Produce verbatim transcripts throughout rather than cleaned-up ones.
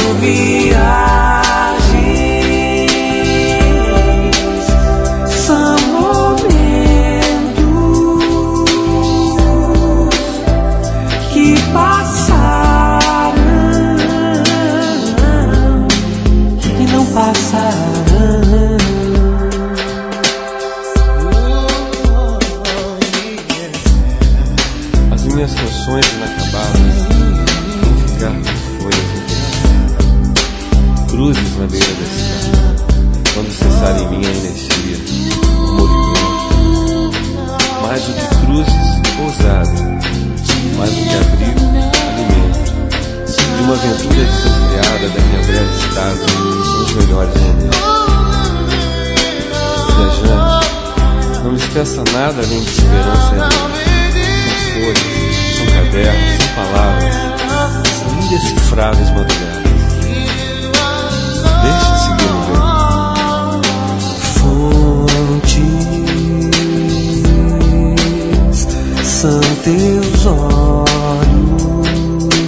viagens, são momentos que passaram e não passarão. As minhas canções inacabadas vão ficar com folhas no telhado, cruzes na beira da estrada, quando cessar em mim a energia, o movimento. Mais do que cruzes, pousada, mais do que abrigo, alimento, de uma aventura desenfreada da minha breve estada nos melhores momentos. Viajante, não me peça nada além de esperança e amor. Folhas, são cadernos, são palavras, são indecifráveis madrugadas. Deixe de seguir no Fontes são teus olhos,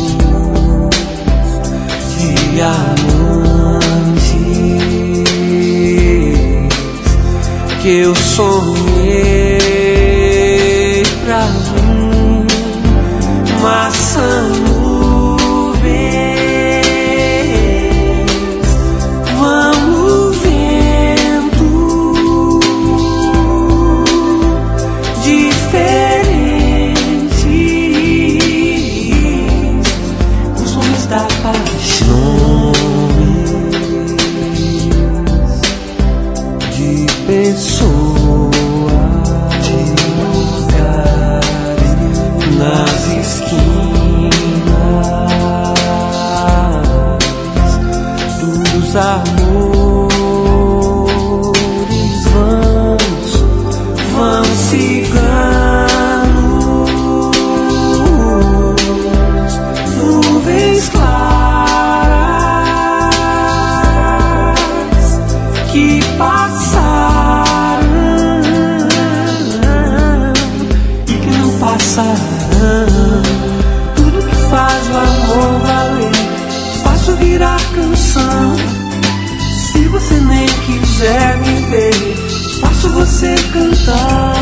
diamantes que eu sonhei pra mim, maçã nuvens, vamos vento diferentes, os sons da paixão de pessoas, nas esquinas dos amores vãos, vão ciganos, nuvens claras que passaram e que não passarão. Tudo que faz o amor valer, faço virar canção. Se você nem quiser me ver, faço você cantar.